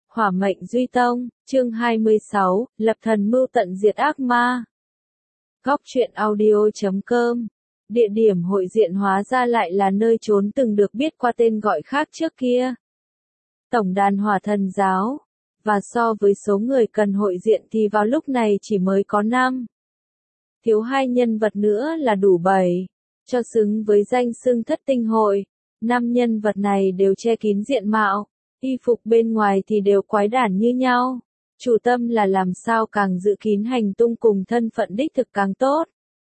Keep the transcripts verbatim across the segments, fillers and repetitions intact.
Hỏa mệnh Duy Tông, chương hai mươi sáu, lập thần mưu tận diệt ác ma. Góc truyện audio chấm com. Địa điểm hội diện hóa ra lại là nơi trốn từng được biết qua tên gọi khác trước kia. Tổng đàn Hỏa Thần Giáo. Và so với số người cần hội diện thì vào lúc này chỉ mới có năm. Thiếu hai nhân vật nữa là đủ bảy. Cho xứng với danh xưng thất tinh hội, năm nhân vật này đều che kín diện mạo. Y phục bên ngoài thì đều quái đản như nhau. Chủ tâm là làm sao càng giữ kín hành tung cùng thân phận đích thực càng tốt.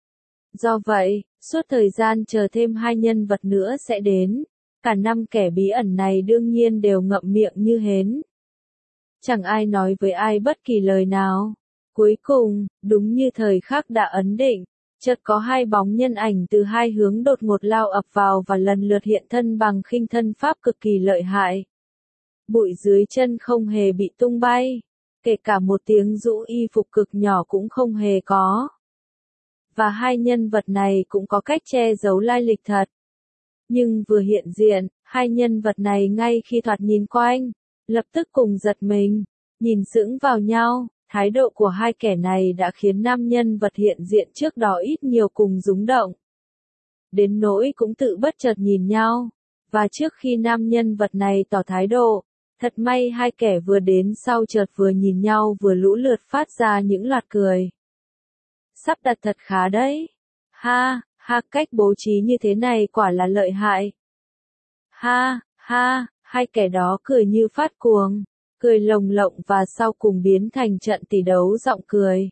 Do vậy, suốt thời gian chờ thêm hai nhân vật nữa sẽ đến, cả năm kẻ bí ẩn này đương nhiên đều ngậm miệng như hến. Chẳng ai nói với ai bất kỳ lời nào. Cuối cùng, đúng như thời khắc đã ấn định, chợt có hai bóng nhân ảnh từ hai hướng đột ngột lao ập vào và lần lượt hiện thân bằng khinh thân pháp cực kỳ lợi hại. Bụi dưới chân không hề bị tung bay, kể cả một tiếng rũ y phục cực nhỏ cũng không hề có. Và hai nhân vật này cũng có cách che giấu lai lịch thật. Nhưng vừa hiện diện, hai nhân vật này ngay khi thoạt nhìn quanh, lập tức cùng giật mình, nhìn sững vào nhau. Thái độ của hai kẻ này đã khiến năm nhân vật hiện diện trước đó ít nhiều cùng rúng động. Đến nỗi cũng tự bất chợt nhìn nhau. Và trước khi năm nhân vật này tỏ thái độ, thật may hai kẻ vừa đến sau chợt vừa nhìn nhau vừa lũ lượt phát ra những loạt cười. Sắp đặt thật khá đấy. Ha, ha, cách bố trí như thế này quả là lợi hại. Ha, ha, hai kẻ đó cười như phát cuồng, cười lồng lộng và sau cùng biến thành trận tỷ đấu giọng cười.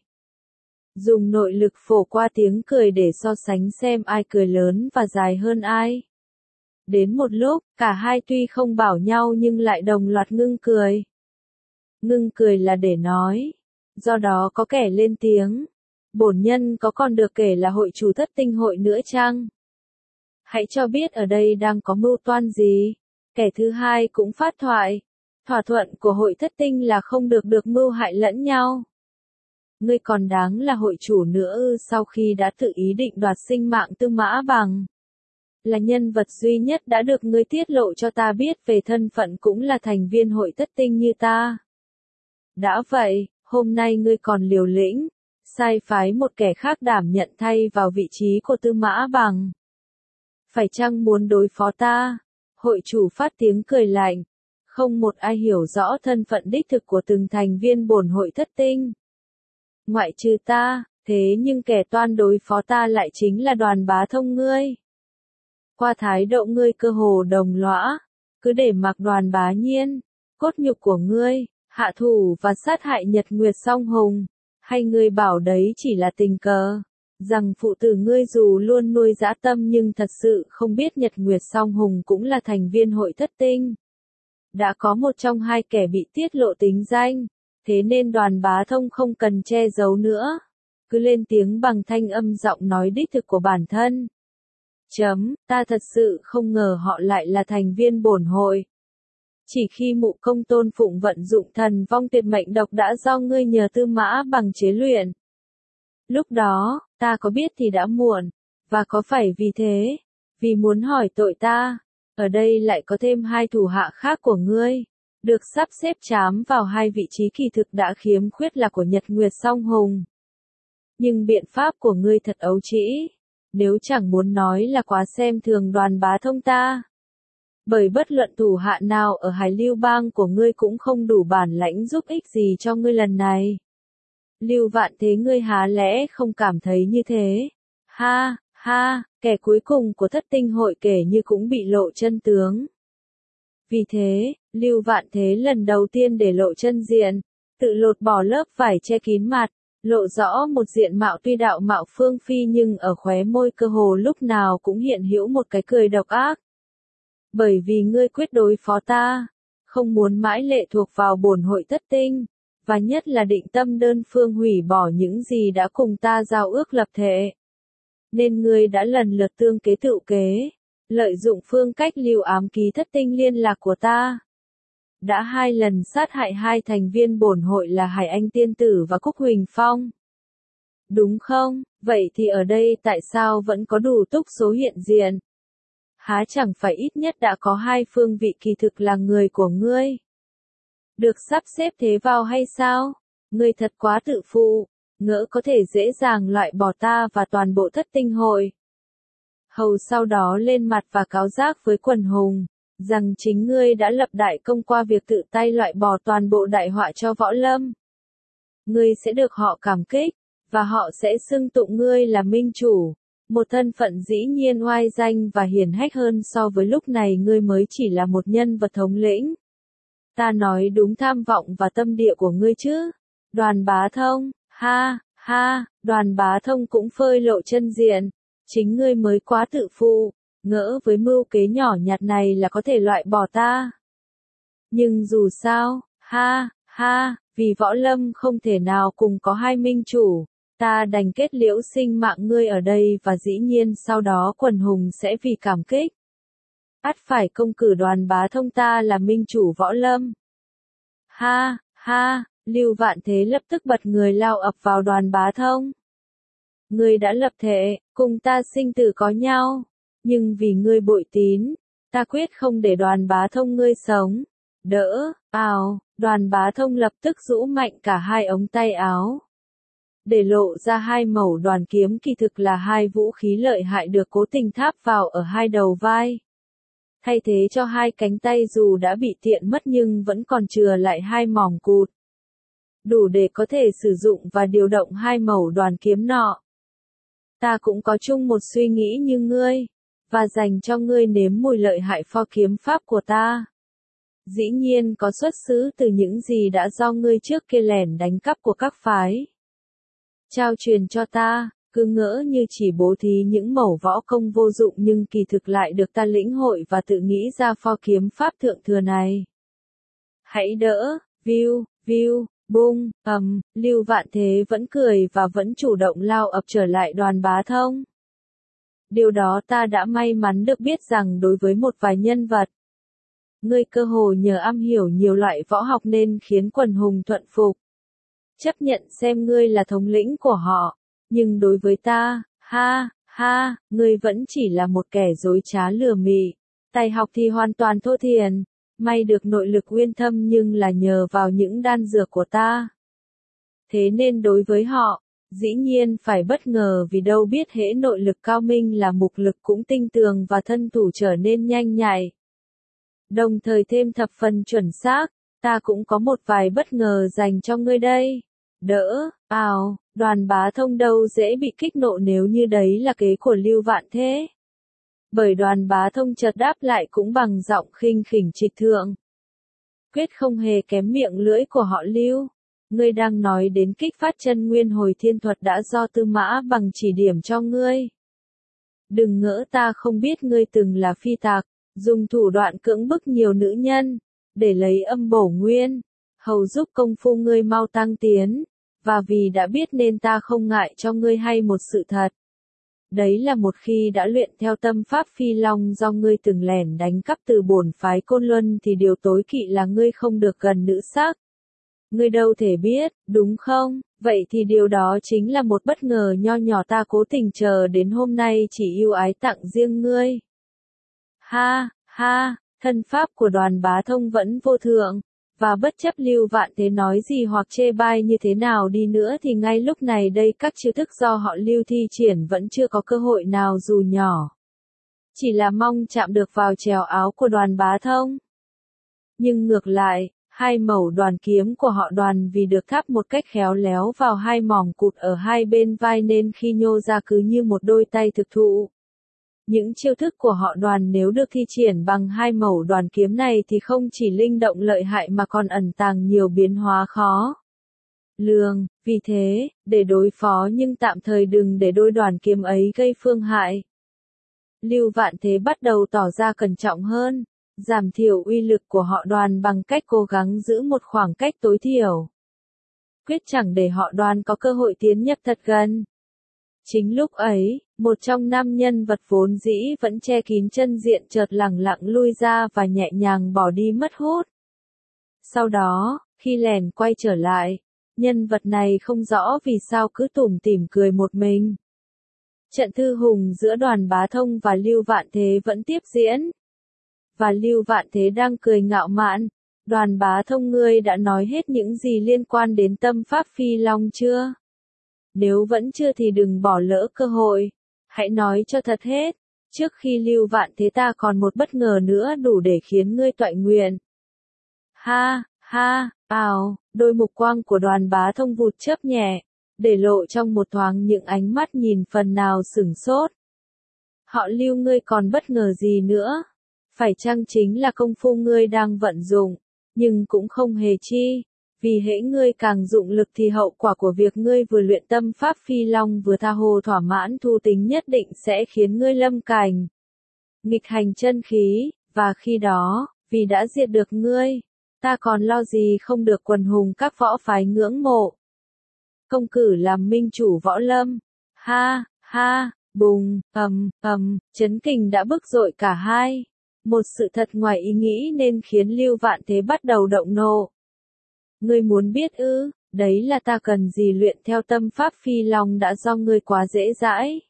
Dùng nội lực phổ qua tiếng cười để so sánh xem ai cười lớn và dài hơn ai. Đến một lúc, cả hai tuy không bảo nhau nhưng lại đồng loạt ngưng cười. Ngưng cười là để nói. Do đó có kẻ lên tiếng. Bổn nhân có còn được kể là hội chủ thất tinh hội nữa chăng? Hãy cho biết ở đây đang có mưu toan gì? Kẻ thứ hai cũng phát thoại. Thỏa thuận của hội thất tinh là không được được mưu hại lẫn nhau. Ngươi còn đáng là hội chủ nữa ư? Sau khi đã tự ý định đoạt sinh mạng Tư Mã Bằng. Là nhân vật duy nhất đã được ngươi tiết lộ cho ta biết về thân phận cũng là thành viên hội thất tinh như ta. Đã vậy, hôm nay ngươi còn liều lĩnh, sai phái một kẻ khác đảm nhận thay vào vị trí của Tư Mã Bằng. Phải chăng muốn đối phó ta? Hội chủ phát tiếng cười lạnh. Không một ai hiểu rõ thân phận đích thực của từng thành viên bổn hội thất tinh. Ngoại trừ ta, thế nhưng kẻ toan đối phó ta lại chính là Đoàn Bá Thông ngươi. Qua thái độ ngươi cơ hồ đồng lõa, cứ để mặc Đoàn Bá Nhiên, cốt nhục của ngươi, hạ thủ và sát hại Nhật Nguyệt Song Hùng, hay ngươi bảo đấy chỉ là tình cờ, rằng phụ tử ngươi dù luôn nuôi dã tâm nhưng thật sự không biết Nhật Nguyệt Song Hùng cũng là thành viên hội thất tinh. Đã có một trong hai kẻ bị tiết lộ tính danh, thế nên Đoàn Bá Thông không cần che giấu nữa, cứ lên tiếng bằng thanh âm giọng nói đích thực của bản thân. Chấm, ta thật sự không ngờ họ lại là thành viên bổn hội. Chỉ khi Mụ Công Tôn Phụng vận dụng thần vong tuyệt mệnh độc đã do ngươi nhờ Tư Mã Bằng chế luyện. Lúc đó, ta có biết thì đã muộn, và có phải vì thế, vì muốn hỏi tội ta, ở đây lại có thêm hai thủ hạ khác của ngươi, được sắp xếp chám vào hai vị trí kỳ thực đã khiếm khuyết là của Nhật Nguyệt Song Hùng. Nhưng biện pháp của ngươi thật ấu trĩ. Nếu chẳng muốn nói là quá xem thường Đoàn Bá Thông ta. Bởi bất luận thủ hạ nào ở Hải Lưu Bang của ngươi cũng không đủ bản lãnh giúp ích gì cho ngươi lần này. Lưu Vạn Thế ngươi há lẽ không cảm thấy như thế? Ha, ha, kẻ cuối cùng của thất tinh hội kể như cũng bị lộ chân tướng. Vì thế, Lưu Vạn Thế lần đầu tiên để lộ chân diện, tự lột bỏ lớp vải che kín mặt. Lộ rõ một diện mạo tuy đạo mạo phương phi nhưng ở khóe môi cơ hồ lúc nào cũng hiện hữu một cái cười độc ác. Bởi vì ngươi quyết đối phó ta, không muốn mãi lệ thuộc vào bổn hội thất tinh, và nhất là định tâm đơn phương hủy bỏ những gì đã cùng ta giao ước lập thể. Nên ngươi đã lần lượt tương kế tự kế, lợi dụng phương cách lưu ám ký thất tinh liên lạc của ta. Đã hai lần sát hại hai thành viên bổn hội là Hải Anh Tiên Tử và Cúc Huỳnh Phong. Đúng không? Vậy thì ở đây tại sao vẫn có đủ túc số hiện diện? Há chẳng phải ít nhất đã có hai phương vị kỳ thực là người của ngươi. Được sắp xếp thế vào hay sao? Ngươi thật quá tự phụ, ngỡ có thể dễ dàng loại bỏ ta và toàn bộ thất tinh hội. Hầu sau đó lên mặt và cáo giác với quần hùng, rằng chính ngươi đã lập đại công qua việc tự tay loại bỏ toàn bộ đại họa cho võ lâm. Ngươi sẽ được họ cảm kích, và họ sẽ xưng tụng ngươi là minh chủ, một thân phận dĩ nhiên oai danh và hiển hách hơn so với lúc này ngươi mới chỉ là một nhân vật thống lĩnh. Ta nói đúng tham vọng và tâm địa của ngươi chứ? Đoàn Bá Thông, ha, ha, Đoàn Bá Thông cũng phơi lộ chân diện, chính ngươi mới quá tự phụ, ngỡ với mưu kế nhỏ nhặt này là có thể loại bỏ ta. Nhưng dù sao, ha, ha, vì võ lâm không thể nào cùng có hai minh chủ, ta đành kết liễu sinh mạng ngươi ở đây và dĩ nhiên sau đó quần hùng sẽ vì cảm kích. Ắt phải công cử Đoàn Bá Thông ta là minh chủ võ lâm. Ha, ha, Lưu Vạn Thế lập tức bật người lao ập vào Đoàn Bá Thông. Ngươi đã lập thệ, cùng ta sinh tử có nhau, nhưng vì ngươi bội tín, ta quyết không để Đoàn Bá Thông ngươi sống. Đỡ, ào, Đoàn Bá Thông lập tức rũ mạnh cả hai ống tay áo, để lộ ra hai mẩu đoàn kiếm kỳ thực là hai vũ khí lợi hại được cố tình tháp vào ở hai đầu vai. Thay thế cho hai cánh tay dù đã bị tiện mất nhưng vẫn còn chừa lại hai mỏng cụt, đủ để có thể sử dụng và điều động hai mẩu đoàn kiếm nọ. Ta cũng có chung một suy nghĩ như ngươi, và dành cho ngươi nếm mùi lợi hại pho kiếm pháp của ta. Dĩ nhiên có xuất xứ từ những gì đã do ngươi trước kia lẻn đánh cắp của các phái trao truyền cho ta, cứ ngỡ như chỉ bố thí những mẩu võ công vô dụng nhưng kỳ thực lại được ta lĩnh hội và tự nghĩ ra pho kiếm pháp thượng thừa này. Hãy đỡ, view, view, bung, ầm, Lưu Vạn Thế vẫn cười và vẫn chủ động lao ập trở lại Đoàn Bá Thông. Điều đó ta đã may mắn được biết rằng đối với một vài nhân vật, ngươi cơ hồ nhờ am hiểu nhiều loại võ học nên khiến quần hùng thuận phục, chấp nhận xem ngươi là thống lĩnh của họ, nhưng đối với ta, ha, ha, ngươi vẫn chỉ là một kẻ dối trá lừa mị, tài học thì hoàn toàn thô thiển, may được nội lực uyên thâm nhưng là nhờ vào những đan dược của ta. Thế nên đối với họ, dĩ nhiên phải bất ngờ vì đâu biết hễ nội lực cao minh là mục lực cũng tinh tường và thân thủ trở nên nhanh nhạy. Đồng thời thêm thập phần chuẩn xác, ta cũng có một vài bất ngờ dành cho ngươi đây. Đỡ, ào, Đoàn Bá Thông đâu dễ bị kích nộ nếu như đấy là kế của Lưu Vạn Thế. Bởi Đoàn Bá Thông chợt đáp lại cũng bằng giọng khinh khỉnh trịch thượng. Quyết không hề kém miệng lưỡi của họ Lưu. Ngươi đang nói đến kích phát chân nguyên hồi thiên thuật đã do Tư Mã Bằng chỉ điểm cho ngươi. Đừng ngỡ ta không biết ngươi từng là phi tạc, dùng thủ đoạn cưỡng bức nhiều nữ nhân, để lấy âm bổ nguyên, hầu giúp công phu ngươi mau tăng tiến, và vì đã biết nên ta không ngại cho ngươi hay một sự thật. Đấy là một khi đã luyện theo tâm pháp phi long do ngươi từng lẻn đánh cắp từ bổn phái Côn Luân thì điều tối kỵ là ngươi không được gần nữ sắc. Ngươi đâu thể biết, đúng không? Vậy thì điều đó chính là một bất ngờ nho nhỏ ta cố tình chờ đến hôm nay chỉ yêu ái tặng riêng ngươi. Ha, ha, thân pháp của Đoàn Bá Thông vẫn vô thượng, và bất chấp Lưu Vạn Thế nói gì hoặc chê bai như thế nào đi nữa thì ngay lúc này đây các chiêu thức do họ Lưu thi triển vẫn chưa có cơ hội nào dù nhỏ. Chỉ là mong chạm được vào chèo áo của Đoàn Bá Thông. Nhưng ngược lại, hai mẩu đoàn kiếm của họ Đoàn vì được thắp một cách khéo léo vào hai mỏng cụt ở hai bên vai nên khi nhô ra cứ như một đôi tay thực thụ. Những chiêu thức của họ Đoàn nếu được thi triển bằng hai mẩu đoàn kiếm này thì không chỉ linh động lợi hại mà còn ẩn tàng nhiều biến hóa khó lường, vì thế, để đối phó nhưng tạm thời đừng để đôi đoàn kiếm ấy gây phương hại. Lưu Vạn Thế bắt đầu tỏ ra cẩn trọng hơn, giảm thiểu uy lực của họ Đoàn bằng cách cố gắng giữ một khoảng cách tối thiểu. Quyết chẳng để họ Đoàn có cơ hội tiến nhập thật gần. Chính lúc ấy, một trong năm nhân vật vốn dĩ vẫn che kín chân diện chợt lẳng lặng lui ra và nhẹ nhàng bỏ đi mất hút. Sau đó, khi lèn quay trở lại, nhân vật này không rõ vì sao cứ tủm tỉm cười một mình. Trận thư hùng giữa Đoàn Bá Thông và Lưu Vạn Thế vẫn tiếp diễn. Và Lưu Vạn Thế đang cười ngạo mạn, Đoàn Bá Thông, ngươi đã nói hết những gì liên quan đến tâm pháp Phi Long chưa? Nếu vẫn chưa thì đừng bỏ lỡ cơ hội. Hãy nói cho thật hết. Trước khi Lưu Vạn Thế ta còn một bất ngờ nữa đủ để khiến ngươi toại nguyện. Ha, ha, ào, đôi mục quang của Đoàn Bá Thông vụt chớp nhẹ, để lộ trong một thoáng những ánh mắt nhìn phần nào sửng sốt. Họ Lưu, ngươi còn bất ngờ gì nữa? Phải chăng chính là công phu ngươi đang vận dụng, nhưng cũng không hề chi, vì hễ ngươi càng dụng lực thì hậu quả của việc ngươi vừa luyện tâm pháp Phi Long vừa tha hồ thỏa mãn thu tính nhất định sẽ khiến ngươi lâm cảnh nghịch hành chân khí, và khi đó, vì đã diệt được ngươi, ta còn lo gì không được quần hùng các võ phái ngưỡng mộ. Công cử làm minh chủ võ lâm. Ha, ha, bùng, ầm, ầm, chấn kình đã bức dội cả hai. Một sự thật ngoài ý nghĩ nên khiến Lưu Vạn Thế bắt đầu động nộ. Ngươi muốn biết ư, đấy là ta cần gì luyện theo tâm pháp Phi Long đã do ngươi quá dễ dãi.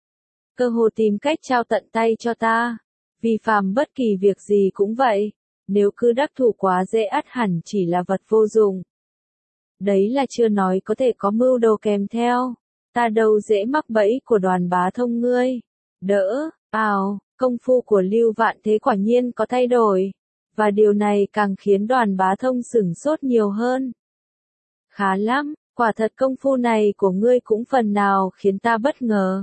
Cơ hồ tìm cách trao tận tay cho ta, vì phàm bất kỳ việc gì cũng vậy, nếu cứ đắc thủ quá dễ ắt hẳn chỉ là vật vô dụng. Đấy là chưa nói có thể có mưu đồ kèm theo, ta đâu dễ mắc bẫy của Đoàn Bá Thông ngươi. Đỡ, ào, công phu của Lưu Vạn Thế quả nhiên có thay đổi, và điều này càng khiến Đoàn Bá Thông sửng sốt nhiều hơn. Khá lắm, quả thật công phu này của ngươi cũng phần nào khiến ta bất ngờ.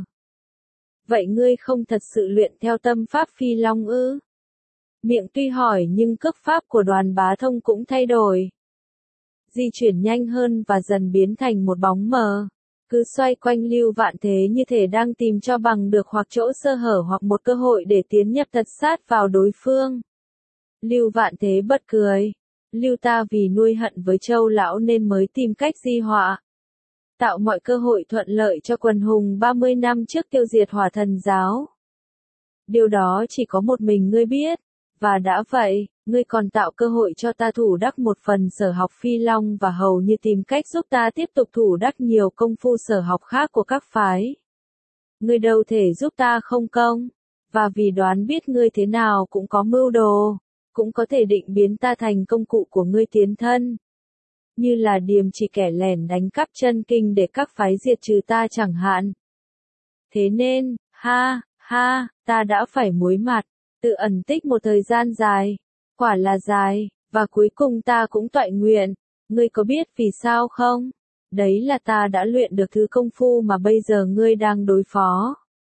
Vậy ngươi không thật sự luyện theo tâm pháp Phi Long ư? Miệng tuy hỏi nhưng cước pháp của Đoàn Bá Thông cũng thay đổi. Di chuyển nhanh hơn và dần biến thành một bóng mờ. Cứ xoay quanh Lưu Vạn Thế như thể đang tìm cho bằng được hoặc chỗ sơ hở hoặc một cơ hội để tiến nhập thật sát vào đối phương. Lưu Vạn Thế bật cười. Lưu ta vì nuôi hận với Châu lão nên mới tìm cách di họa, tạo mọi cơ hội thuận lợi cho quần hùng ba mươi năm trước tiêu diệt Hỏa Thần giáo. Điều đó chỉ có một mình ngươi biết, và đã vậy, ngươi còn tạo cơ hội cho ta thủ đắc một phần sở học Phi Long và hầu như tìm cách giúp ta tiếp tục thủ đắc nhiều công phu sở học khác của các phái. Ngươi đâu thể giúp ta không công, và vì đoán biết ngươi thế nào cũng có mưu đồ, cũng có thể định biến ta thành công cụ của ngươi tiến thân. Như là điềm chỉ kẻ lẻn đánh cắp chân kinh để các phái diệt trừ ta chẳng hạn. Thế nên, ha, ha, ta đã phải muối mặt, tự ẩn tích một thời gian dài, quả là dài, và cuối cùng ta cũng toại nguyện. Ngươi có biết vì sao không? Đấy là ta đã luyện được thứ công phu mà bây giờ ngươi đang đối phó.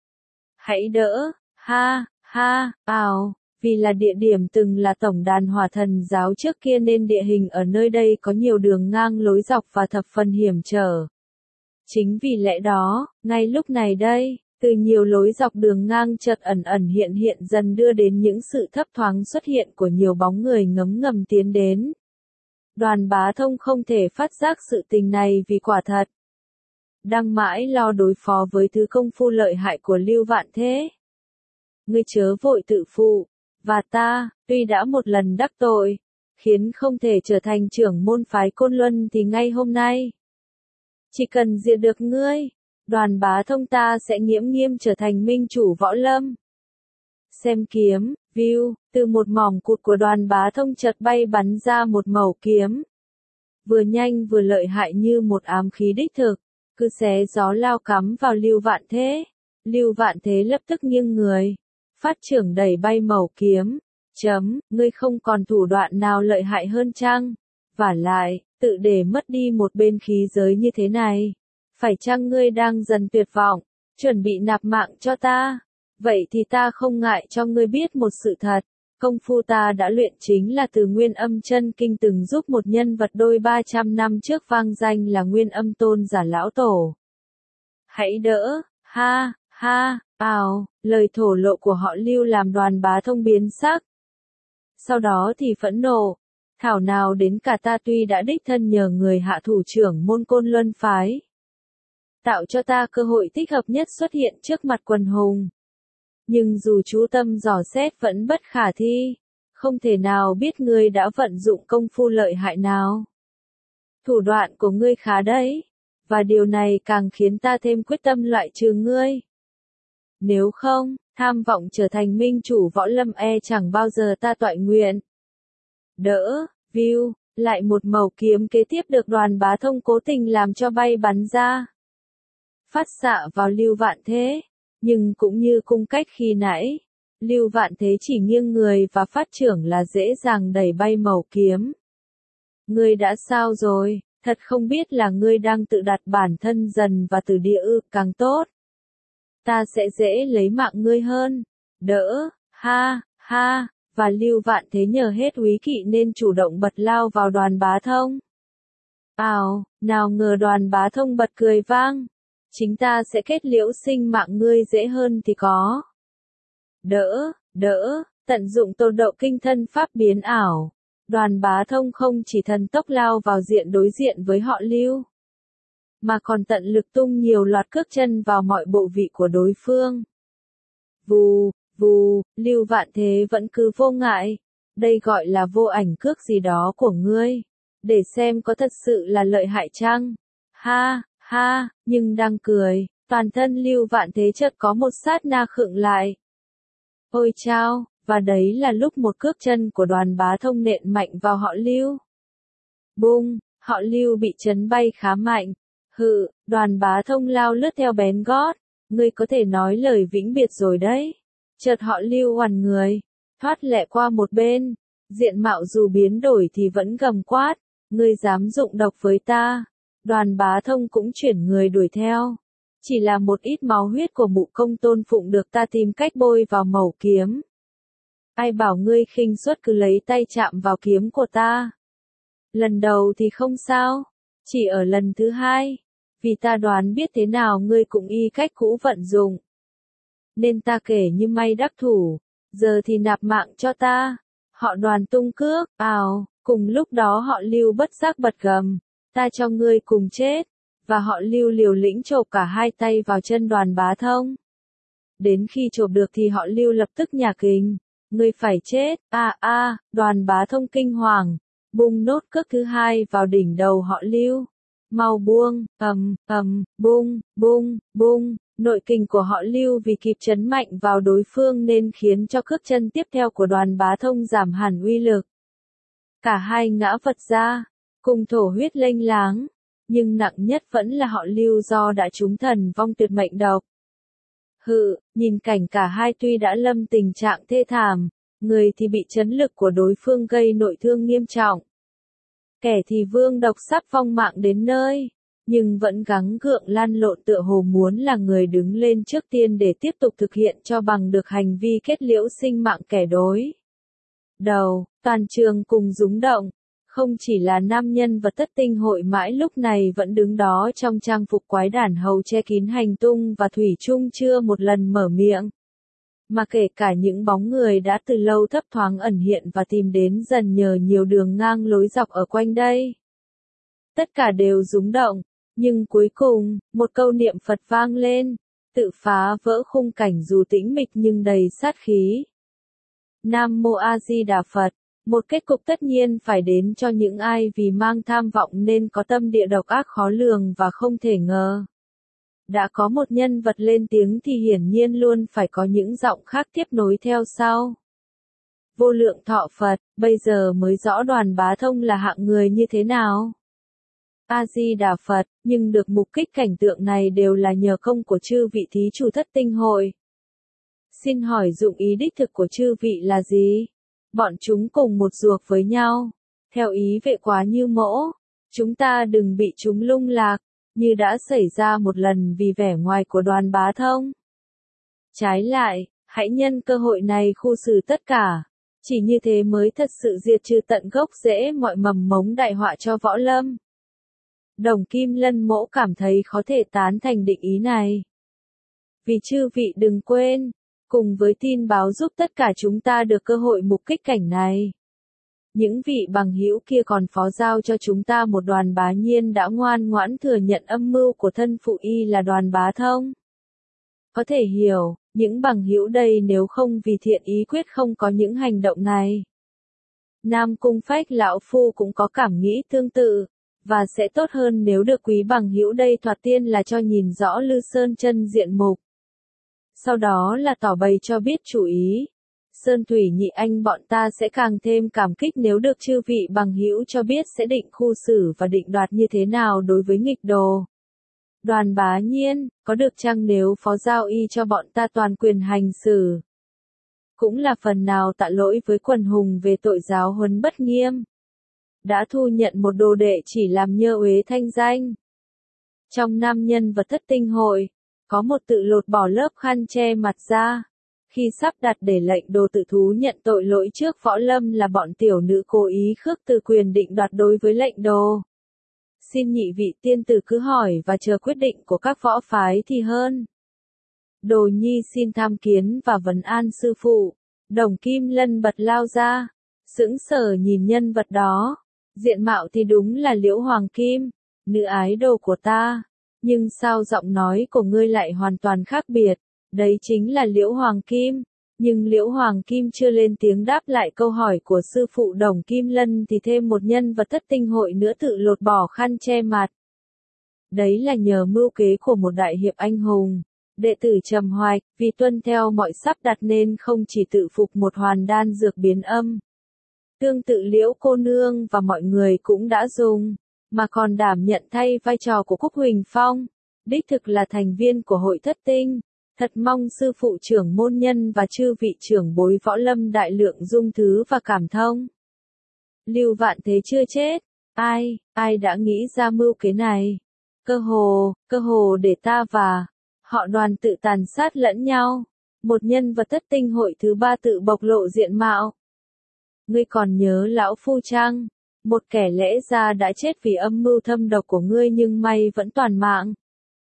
Hãy đỡ, ha, ha, ào. Vì là địa điểm từng là tổng đàn Hỏa Thần giáo trước kia nên địa hình ở nơi đây có nhiều đường ngang lối dọc và thập phần hiểm trở. Chính vì lẽ đó, ngay lúc này đây, từ nhiều lối dọc đường ngang chợt ẩn ẩn hiện hiện dần đưa đến những sự thấp thoáng xuất hiện của nhiều bóng người ngấm ngầm tiến đến. Đoàn Bá Thông không thể phát giác sự tình này vì quả thật đang mãi lo đối phó với thứ công phu lợi hại của Lưu Vạn Thế. Ngươi chớ vội tự phụ. Và ta, tuy đã một lần đắc tội, khiến không thể trở thành trưởng môn phái Côn Luân thì ngay hôm nay, chỉ cần diệt được ngươi, Đoàn Bá Thông ta sẽ nghiễm nghiêm trở thành minh chủ võ lâm. Xem kiếm, view, từ một mỏm cụt của Đoàn Bá Thông chợt bay bắn ra một mẩu kiếm. Vừa nhanh vừa lợi hại như một ám khí đích thực, cứ xé gió lao cắm vào Lưu Vạn Thế. Lưu Vạn Thế lập tức nghiêng người, phát trưởng đẩy bay mẩu kiếm. Chấm, ngươi không còn thủ đoạn nào lợi hại hơn chăng? Vả lại, tự để mất đi một bên khí giới như thế này, phải chăng ngươi đang dần tuyệt vọng, chuẩn bị nạp mạng cho ta? Vậy thì ta không ngại cho ngươi biết một sự thật, công phu ta đã luyện chính là từ Nguyên Âm Chân Kinh từng giúp một nhân vật đôi ba trăm năm trước vang danh là Nguyên Âm Tôn giả lão tổ. Hãy đỡ, ha, ha, ào, lời thổ lộ của họ Lưu làm Đoàn Bá Thông biến sắc. Sau đó thì phẫn nộ, thảo nào đến cả ta tuy đã đích thân nhờ người hạ thủ trưởng môn Côn Luân phái, tạo cho ta cơ hội thích hợp nhất xuất hiện trước mặt quần hùng. Nhưng dù chú tâm dò xét vẫn bất khả thi, không thể nào biết ngươi đã vận dụng công phu lợi hại nào. Thủ đoạn của ngươi khá đấy, và điều này càng khiến ta thêm quyết tâm loại trừ ngươi. Nếu không, tham vọng trở thành minh chủ võ lâm e chẳng bao giờ ta toại nguyện. Đỡ, View, lại một mẩu kiếm kế tiếp được Đoàn Bá Thông cố tình làm cho bay bắn ra. Phát xạ vào Lưu Vạn Thế, nhưng cũng như cung cách khi nãy, Lưu Vạn Thế chỉ nghiêng người và phát trưởng là dễ dàng đẩy bay mẩu kiếm. Ngươi đã sao rồi, thật không biết là ngươi đang tự đặt bản thân dần và từ địa ư, càng tốt. Ta sẽ dễ lấy mạng ngươi hơn. Đỡ, ha, ha, và Lưu Vạn Thế nhờ hết úy kỵ nên chủ động bật lao vào Đoàn Bá Thông. Ào, nào ngờ Đoàn Bá Thông bật cười vang. Chính ta sẽ kết liễu sinh mạng ngươi dễ hơn thì có. Đỡ, đỡ, tận dụng tô đậu kinh thân pháp biến ảo. Đoàn Bá Thông không chỉ thần tốc lao vào diện đối diện với họ Lưu, mà còn tận lực tung nhiều loạt cước chân vào mọi bộ vị của đối phương. Vù, vù, Lưu Vạn Thế vẫn cứ vô ngại. Đây gọi là vô ảnh cước gì đó của ngươi. Để xem có thật sự là lợi hại chăng? Ha, ha, nhưng đang cười, toàn thân Lưu Vạn Thế chợt có một sát na khựng lại. Ôi chao, và đấy là lúc một cước chân của Đoàn Bá Thông nện mạnh vào họ Lưu. Bung, họ Lưu bị chấn bay khá mạnh. Hự, Đoàn Bá Thông lao lướt theo bén gót. Ngươi có thể nói lời vĩnh biệt rồi đấy. Chợt họ Lưu oằn người, thoát lẹ qua một bên. Diện mạo dù biến đổi thì vẫn gầm quát. Ngươi dám dụng độc với ta. Đoàn Bá Thông cũng chuyển người đuổi theo. Chỉ là một ít máu huyết của mụ công Tôn Phụng được ta tìm cách bôi vào mẩu kiếm. Ai bảo ngươi khinh suất cứ lấy tay chạm vào kiếm của ta. Lần đầu thì không sao, chỉ ở lần thứ hai, vì ta đoán biết thế nào ngươi cũng y cách cũ vận dụng. Nên ta kể như may đắc thủ, giờ thì nạp mạng cho ta. Họ Đoàn tung cước, ào, cùng lúc đó họ Lưu bất giác bật gầm, ta cho ngươi cùng chết, và họ Lưu liều lĩnh chộp cả hai tay vào chân Đoàn Bá Thông. Đến khi chộp được thì họ Lưu lập tức nhả kình, ngươi phải chết, a a, Đoàn Bá Thông kinh hoàng, bung nốt cước thứ hai vào đỉnh đầu họ Lưu. Mau buông, ầm, ầm, bung, bung, bung, nội kình của họ Lưu vì kịp chấn mạnh vào đối phương nên khiến cho cước chân tiếp theo của Đoàn Bá Thông giảm hẳn uy lực. Cả hai ngã vật ra, cùng thổ huyết lênh láng, nhưng nặng nhất vẫn là họ Lưu do đã trúng thần vong tuyệt mệnh độc. Hự, nhìn cảnh cả hai tuy đã lâm tình trạng thê thảm, người thì bị chấn lực của đối phương gây nội thương nghiêm trọng. Kẻ thì vương độc sắp vong mạng đến nơi, nhưng vẫn gắng gượng lăn lộn tựa hồ muốn là người đứng lên trước tiên để tiếp tục thực hiện cho bằng được hành vi kết liễu sinh mạng kẻ đối đầu. Toàn trường cùng rúng động, không chỉ là nam nhân vật thất tinh hội mãi lúc này vẫn đứng đó trong trang phục quái đản hầu che kín hành tung và thủy chung chưa một lần mở miệng. Mà kể cả những bóng người đã từ lâu thấp thoáng ẩn hiện và tìm đến dần nhờ nhiều đường ngang lối dọc ở quanh đây. Tất cả đều rúng động, nhưng cuối cùng, một câu niệm Phật vang lên, tự phá vỡ khung cảnh dù tĩnh mịch nhưng đầy sát khí. Nam Mô A Di Đà Phật, một kết cục tất nhiên phải đến cho những ai vì mang tham vọng nên có tâm địa độc ác khó lường và không thể ngờ. Đã có một nhân vật lên tiếng thì hiển nhiên luôn phải có những giọng khác tiếp nối theo sau. Vô lượng thọ Phật, bây giờ mới rõ Đoàn Bá Thông là hạng người như thế nào. A Di Đà Phật, nhưng được mục kích cảnh tượng này đều là nhờ công của chư vị thí chủ thất tinh hội. Xin hỏi dụng ý đích thực của chư vị là gì? Bọn chúng cùng một ruột với nhau. Theo ý vệ quá như mỗ, chúng ta đừng bị chúng lung lạc, như đã xảy ra một lần vì vẻ ngoài của Đoàn Bá Thông. Trái lại, hãy nhân cơ hội này khu xử tất cả. Chỉ như thế mới thật sự diệt trừ tận gốc rễ mọi mầm mống đại họa cho võ lâm. Đồng Kim Lân Mỗ cảm thấy khó thể tán thành định ý này. Vì chư vị đừng quên, cùng với tin báo giúp tất cả chúng ta được cơ hội mục kích cảnh này. Những vị bằng hữu kia còn phó giao cho chúng ta một Đoàn Bá Nhiên đã ngoan ngoãn thừa nhận âm mưu của thân phụ y là Đoàn Bá Thông. Có thể hiểu, những bằng hữu đây nếu không vì thiện ý quyết không có những hành động này. Nam Cung Phách lão phu cũng có cảm nghĩ tương tự, và sẽ tốt hơn nếu được quý bằng hữu đây thoạt tiên là cho nhìn rõ Lư Sơn chân diện mục. Sau đó là tỏ bày cho biết chủ ý. Sơn Thủy nhị anh bọn ta sẽ càng thêm cảm kích nếu được chư vị bằng hữu cho biết sẽ định khu xử và định đoạt như thế nào đối với nghịch đồ. Đoàn Bá Nhiên, có được chăng nếu phó giao y cho bọn ta toàn quyền hành xử? Cũng là phần nào tạ lỗi với quần hùng về tội giáo huấn bất nghiêm. Đã thu nhận một đồ đệ chỉ làm nhơ uế thanh danh. Trong nam nhân vật thất tinh hội, có một tự lột bỏ lớp khăn che mặt ra. Khi sắp đặt để lệnh đồ tự thú nhận tội lỗi trước võ lâm là bọn tiểu nữ cố ý khước từ quyền định đoạt đối với lệnh đồ. Xin nhị vị tiên tử cứ hỏi và chờ quyết định của các võ phái thì hơn. Đồ nhi xin tham kiến và vấn an sư phụ. Đồng Kim Lân bật lao ra, sững sờ nhìn nhân vật đó. Diện mạo thì đúng là Liễu Hoàng Kim, nữ ái đồ của ta. Nhưng sao giọng nói của ngươi lại hoàn toàn khác biệt? Đấy chính là Liễu Hoàng Kim. Nhưng Liễu Hoàng Kim chưa lên tiếng đáp lại câu hỏi của sư phụ Đồng Kim Lân thì thêm một nhân vật thất tinh hội nữa tự lột bỏ khăn che mặt. Đấy là nhờ mưu kế của một đại hiệp anh hùng. Đệ tử Trầm Hoạch, vì tuân theo mọi sắp đặt nên không chỉ tự phục một hoàn đan dược biến âm. Tương tự Liễu cô nương và mọi người cũng đã dùng, mà còn đảm nhận thay vai trò của Cúc Huỳnh Phong, đích thực là thành viên của hội thất tinh. Thật mong sư phụ trưởng môn nhân và chư vị trưởng bối võ lâm đại lượng dung thứ và cảm thông. Lưu Vạn Thế chưa chết, ai, ai đã nghĩ ra mưu kế này? Cơ hồ, cơ hồ để ta và họ Đoàn tự tàn sát lẫn nhau. Một nhân vật thất tinh hội thứ ba tự bộc lộ diện mạo. Ngươi còn nhớ lão phu chăng? Một kẻ lẽ ra đã chết vì âm mưu thâm độc của ngươi nhưng may vẫn toàn mạng.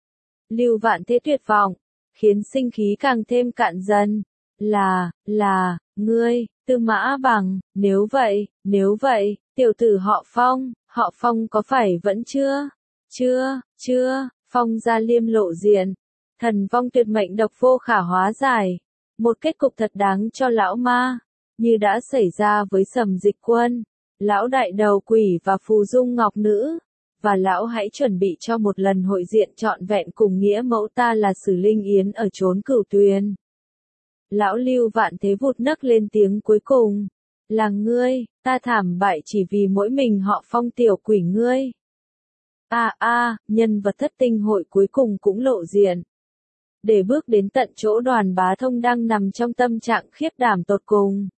Lưu Vạn Thế tuyệt vọng, khiến sinh khí càng thêm cạn dần. Là, là, ngươi, Tư Mã Bằng, nếu vậy, nếu vậy, tiểu tử họ Phong, họ Phong có phải vẫn chưa? Chưa, chưa, Phong Gia Liêm lộ diện. Thần vong tuyệt mệnh độc vô khả hóa giải. Một kết cục thật đáng cho lão ma. Như đã xảy ra với Sầm Dịch Quân, lão đại đầu quỷ và Phù Dung Ngọc Nữ. Và lão hãy chuẩn bị cho một lần hội diện trọn vẹn cùng nghĩa mẫu ta là Sử Linh Yến ở chốn Cửu Tuyền. Lão Lưu Vạn Thế vụt nấc lên tiếng cuối cùng. Là ngươi, ta thảm bại chỉ vì mỗi mình họ Phong tiểu quỷ ngươi. À a, nhân vật thất tinh hội cuối cùng cũng lộ diện. Để bước đến tận chỗ Đoàn Bá Thông đang nằm trong tâm trạng khiếp đảm tột cùng.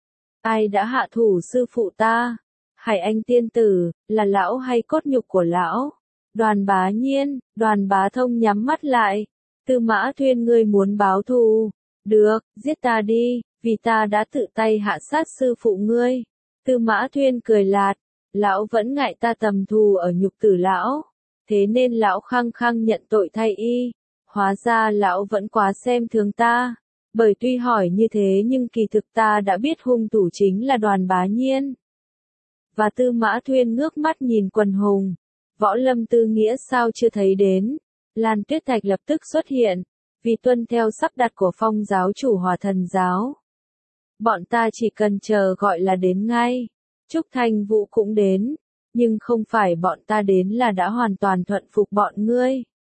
Ai đã hạ thủ sư phụ ta? Hải Anh tiên tử, là lão hay cốt nhục của lão? Đoàn Bá Nhiên, Đoàn Bá Thông nhắm mắt lại. Tư Mã Thuyên ngươi muốn báo thù? Được, giết ta đi, vì ta đã tự tay hạ sát sư phụ ngươi. Tư Mã Thuyên cười lạt, lão vẫn ngại ta tầm thù ở nhục tử lão. Thế nên lão khăng khăng nhận tội thay y. Hóa ra lão vẫn quá xem thường ta. Bởi tuy hỏi như thế nhưng kỳ thực ta đã biết hung thủ chính là Đoàn Bá Nhiên. Và Tư Mã Thuyên ngước mắt nhìn quần hùng. Võ lâm tư nghĩa sao chưa thấy đến. Lan Tuyết Thạch lập tức xuất hiện. Vì tuân theo sắp đặt của Phong giáo chủ Hỏa Thần giáo. Bọn ta chỉ cần chờ gọi là đến ngay. Trúc Thanh Vũ cũng đến. Nhưng không phải bọn ta đến là đã hoàn toàn thuận phục bọn ngươi.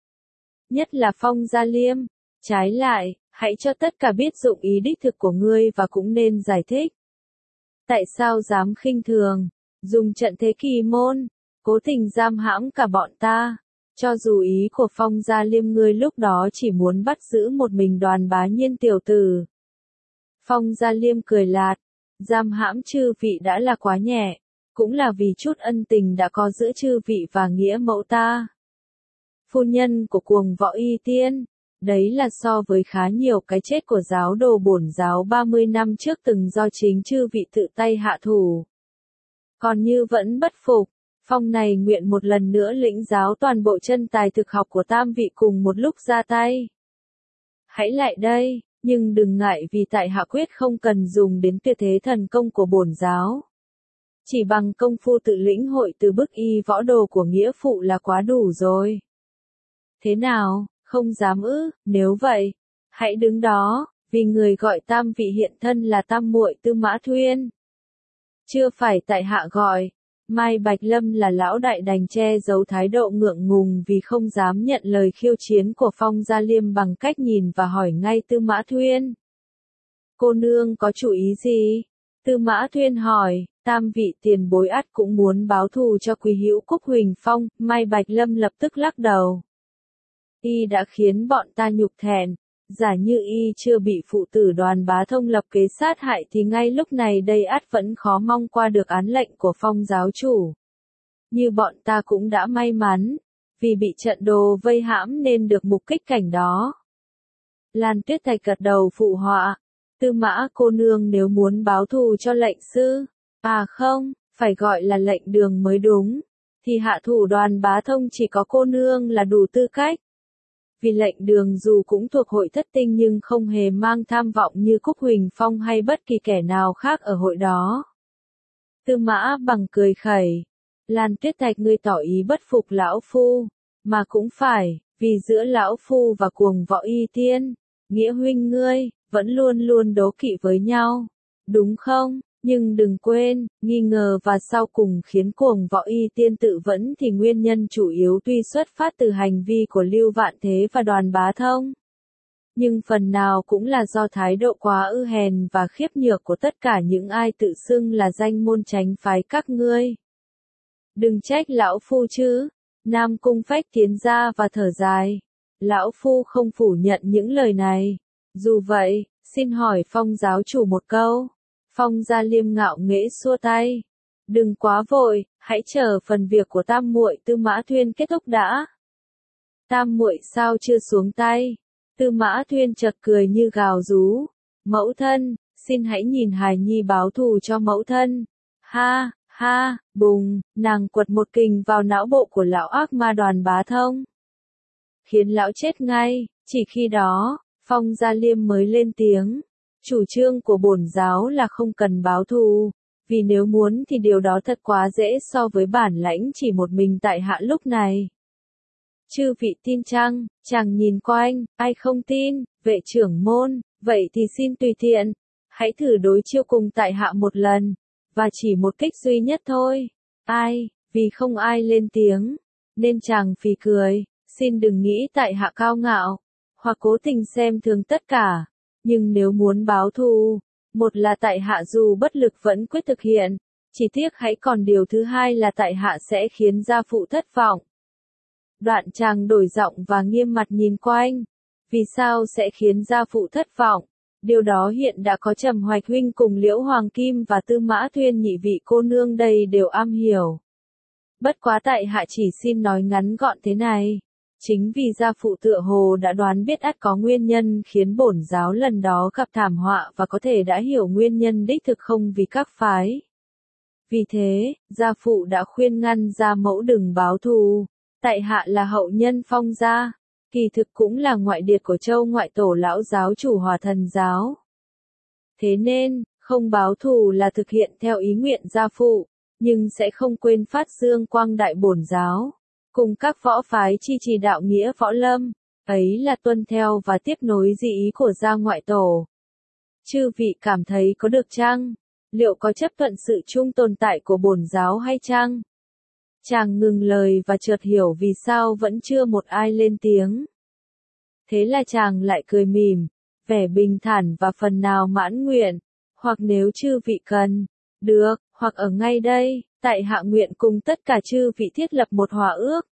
Nhất là Phong Gia Liêm. Trái lại, hãy cho tất cả biết dụng ý đích thực của ngươi và cũng nên giải thích. Tại sao dám khinh thường, dùng trận thế kỳ môn, cố tình giam hãm cả bọn ta? Cho dù ý của Phong Gia Liêm ngươi lúc đó chỉ muốn bắt giữ một mình Đoàn Bá Nhiên tiểu tử. Phong Gia Liêm cười lạt, giam hãm chư vị đã là quá nhẹ, cũng là vì chút ân tình đã có giữa chư vị và nghĩa mẫu ta. Phu nhân của cuồng võ y tiên, đấy là so với khá nhiều cái chết của giáo đồ bổn giáo ba mươi năm trước từng do chính chư vị tự tay hạ thủ. Còn như vẫn bất phục, Phong này nguyện một lần nữa lĩnh giáo toàn bộ chân tài thực học của tam vị cùng một lúc ra tay. Hãy lại đây, nhưng đừng ngại vì tại hạ quyết không cần dùng đến tuyệt thế thần công của bổn giáo. Chỉ bằng công phu tự lĩnh hội từ bức y võ đồ của nghĩa phụ là quá đủ rồi. Thế nào, không dám ư? Nếu vậy, hãy đứng đó, vì người gọi tam vị hiện thân là tam muội Tư Mã Thuyên. Chưa phải tại hạ gọi, Mai Bạch Lâm là lão đại đành che giấu thái độ ngượng ngùng vì không dám nhận lời khiêu chiến của Phong Gia Liêm bằng cách nhìn và hỏi ngay Tư Mã Thuyên. cô nương có chủ ý gì? Tư Mã Thuyên hỏi, tam vị tiền bối ắt cũng muốn báo thù cho quý hữu Cúc Huỳnh Phong, Mai Bạch Lâm lập tức lắc đầu. Y đã khiến bọn ta nhục thẹn, giả như y chưa bị phụ tử Đoàn Bá Thông lập kế sát hại thì ngay lúc này đây ắt vẫn khó mong qua được án lệnh của Phong giáo chủ. Như bọn ta cũng đã may mắn, vì bị trận đồ vây hãm nên được mục kích cảnh đó. Lan Tuyết Thạch gật đầu phụ họa, Tư Mã cô nương nếu muốn báo thù cho lệnh sư, à không, phải gọi là lệnh đường mới đúng, thì hạ thủ Đoàn Bá Thông chỉ có cô nương là đủ tư cách. Vì lệnh đường dù cũng thuộc hội thất tinh nhưng không hề mang tham vọng như Cúc Huỳnh Phong hay bất kỳ kẻ nào khác ở hội đó. Tư Mã Bằng cười khẩy, Lan Tuyết Thạch ngươi tỏ ý bất phục lão phu, mà cũng phải, vì giữa lão phu và cuồng võ y tiên, nghĩa huynh ngươi, vẫn luôn luôn đố kỵ với nhau, đúng không? Nhưng đừng quên, nghi ngờ và sau cùng khiến cuồng võ y tiên tự vẫn thì nguyên nhân chủ yếu tuy xuất phát từ hành vi của Lưu Vạn Thế và Đoàn Bá Thông. Nhưng phần nào cũng là do thái độ quá ư hèn và khiếp nhược của tất cả những ai tự xưng là danh môn chánh phái các ngươi. Đừng trách lão phu chứ, Nam Cung Phách tiến ra và thở dài. Lão phu không phủ nhận những lời này. Dù vậy, xin hỏi Phong giáo chủ một câu. Phong Gia Liêm ngạo nghễ xua tay. Đừng quá vội, hãy chờ phần việc của tam muội Tư Mã Thuyên kết thúc đã. Tam muội sao chưa xuống tay? Tư Mã Thuyên chợt cười như gào rú. Mẫu thân, xin hãy nhìn hài nhi báo thù cho mẫu thân. Ha, ha, bùng, nàng quật một kình vào não bộ của lão ác ma Đoàn Bá Thông. Khiến lão chết ngay, chỉ khi đó, Phong Gia Liêm mới lên tiếng. Chủ trương của bổn giáo là không cần báo thù, vì nếu muốn thì điều đó thật quá dễ so với bản lãnh chỉ một mình tại hạ lúc này. Chư vị tin chăng? Chàng nhìn quanh, ai không tin, vệ trưởng môn, vậy thì xin tùy tiện, hãy thử đối chiêu cùng tại hạ một lần, và chỉ một kích duy nhất thôi. Ai, vì không ai lên tiếng, nên chàng phì cười, xin đừng nghĩ tại hạ cao ngạo, hoặc cố tình xem thường tất cả. Nhưng nếu muốn báo thù, một là tại hạ dù bất lực vẫn quyết thực hiện, chỉ tiếc hãy còn điều thứ hai là tại hạ sẽ khiến gia phụ thất vọng. Đoạn chàng đổi giọng và nghiêm mặt nhìn quanh. Vì sao sẽ khiến gia phụ thất vọng? Điều đó hiện đã có Trầm Hoạch huynh cùng Liễu Hoàng Kim và Tư Mã Thuyên nhị vị cô nương đây đều am hiểu. Bất quá tại hạ chỉ xin nói ngắn gọn thế này. Chính vì gia phụ tựa hồ đã đoán biết ắt có nguyên nhân khiến bổn giáo lần đó gặp thảm họa và có thể đã hiểu nguyên nhân đích thực không vì các phái. Vì thế, gia phụ đã khuyên ngăn gia mẫu đừng báo thù. Tại hạ là hậu nhân Phong gia, kỳ thực cũng là ngoại điệt của châu ngoại tổ lão giáo chủ Hòa Thần giáo. Thế nên, không báo thù là thực hiện theo ý nguyện gia phụ, nhưng sẽ không quên phát dương quang đại bổn giáo. Cùng các võ phái chi trì đạo nghĩa võ lâm, ấy là tuân theo và tiếp nối dị ý của gia ngoại tổ. Chư vị cảm thấy có được chăng? Liệu có chấp thuận sự chung tồn tại của bổn giáo hay chăng? Chàng ngừng lời và chợt hiểu vì sao vẫn chưa một ai lên tiếng. Thế là chàng lại cười mỉm, vẻ bình thản và phần nào mãn nguyện, hoặc nếu chư vị cần, được, hoặc ở ngay đây, tại hạ nguyện cùng tất cả chư vị thiết lập một hòa ước.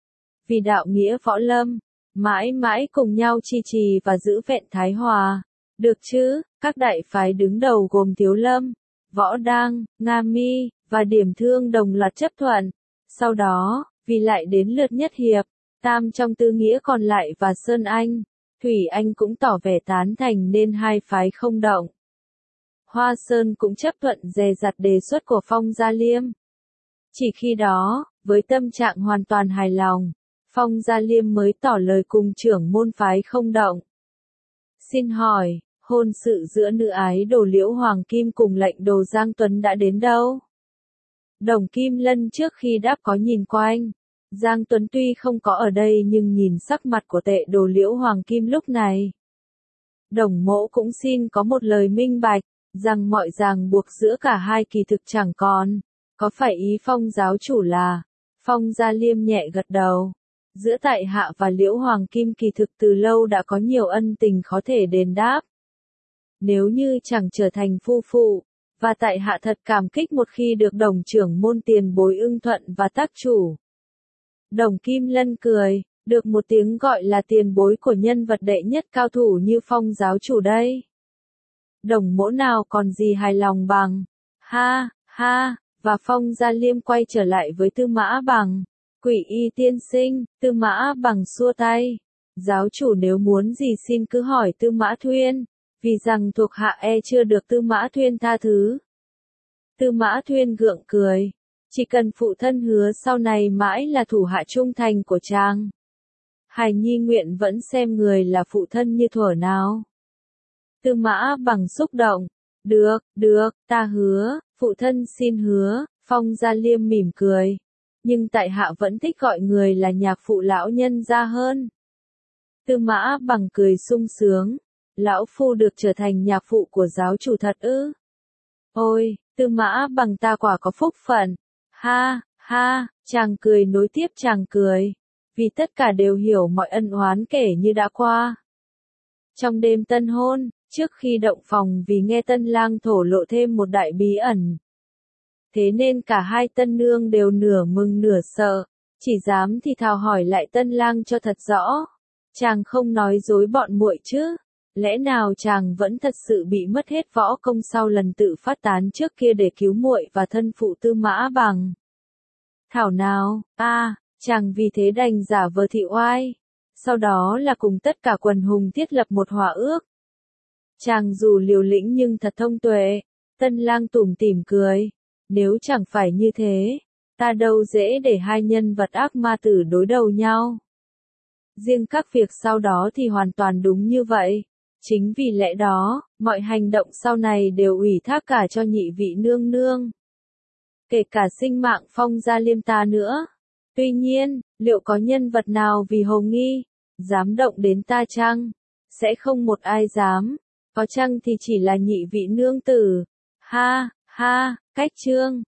Vì đạo nghĩa võ lâm, mãi mãi cùng nhau chi trì và giữ vẹn thái hòa. Được chứ, các đại phái đứng đầu gồm Thiếu Lâm, Võ Đăng, Nga Mi, và Điểm Thương đồng loạt chấp thuận. Sau đó, vì lại đến lượt Nhất Hiệp, Tam trong Tư Nghĩa còn lại và Sơn Anh, Thủy Anh cũng tỏ vẻ tán thành nên hai phái không động. Hoa Sơn cũng chấp thuận dè dặt đề xuất của Phong Gia Liêm. Chỉ khi đó, với tâm trạng hoàn toàn hài lòng, Phong Gia Liêm mới tỏ lời cùng trưởng môn phái không động. Xin hỏi, hôn sự giữa nữ ái đồ Liễu Hoàng Kim cùng lệnh đồ Giang Tuấn đã đến đâu? Đồng Kim Lân trước khi đáp có nhìn quanh. Giang Tuấn tuy không có ở đây nhưng nhìn sắc mặt của tệ đồ Liễu Hoàng Kim lúc này. Đồng mỗ cũng xin có một lời minh bạch, rằng mọi ràng buộc giữa cả hai kỳ thực chẳng còn. Có phải ý Phong giáo chủ là? Phong Gia Liêm nhẹ gật đầu. Giữa tại hạ và Liễu Hoàng Kim kỳ thực từ lâu đã có nhiều ân tình khó thể đền đáp. nếu như chẳng trở thành phu phụ, và tại hạ thật cảm kích một khi được đồng trưởng môn tiền bối ưng thuận và tác chủ. Đồng Kim Lân cười, được một tiếng gọi là tiền bối của nhân vật đệ nhất cao thủ như Phong giáo chủ đây. Đồng mỗ nào còn gì hài lòng bằng, ha, ha, và Phong Gia Liêm quay trở lại với Tư Mã Bằng. Quỷ y tiên sinh, Tư Mã Bằng xua tay. Giáo chủ nếu muốn gì xin cứ hỏi Tư Mã Thuyên, vì rằng thuộc hạ e chưa được Tư Mã Thuyên tha thứ. Tư Mã Thuyên gượng cười, chỉ cần phụ thân hứa sau này mãi là thủ hạ trung thành của chàng. Hài nhi nguyện vẫn xem người là phụ thân như thuở nào. Tư Mã Bằng xúc động, được, được, ta hứa, phụ thân xin hứa. Phong Gia Liêm mỉm cười, nhưng tại hạ vẫn thích gọi người là nhạc phụ lão nhân gia hơn. Tư Mã Bằng cười sung sướng, lão phu được trở thành nhạc phụ của giáo chủ thật ư? Ôi, Tư Mã Bằng ta quả có phúc phận. Ha, ha, chàng cười nối tiếp chàng cười, vì tất cả đều hiểu mọi ân oán kể như đã qua. Trong đêm tân hôn, trước khi động phòng vì nghe tân lang thổ lộ thêm một đại bí ẩn. Thế nên cả hai tân nương đều nửa mừng nửa sợ, chỉ dám thì thào hỏi lại tân lang cho thật rõ. Chàng không nói dối bọn muội chứ? Lẽ nào chàng vẫn thật sự bị mất hết võ công sau lần tự phát tán trước kia để cứu muội và thân phụ Tư Mã Bằng? Thảo nào, a, à, chàng vì thế đành giả vờ thị oai, sau đó là cùng tất cả quần hùng thiết lập một hòa ước. Chàng dù liều lĩnh nhưng thật thông tuệ. Tân lang tủm tỉm cười, nếu chẳng phải như thế, ta đâu dễ để hai nhân vật ác ma tử đối đầu nhau. Riêng các việc sau đó thì hoàn toàn đúng như vậy. Chính vì lẽ đó, mọi hành động sau này đều ủy thác cả cho nhị vị nương nương. Kể cả sinh mạng Phong Gia Liêm ta nữa. Tuy nhiên, liệu có nhân vật nào vì hồ nghi, dám động đến ta chăng? Sẽ không một ai dám. Có chăng thì chỉ là nhị vị nương tử. Ha, ha, cách chương.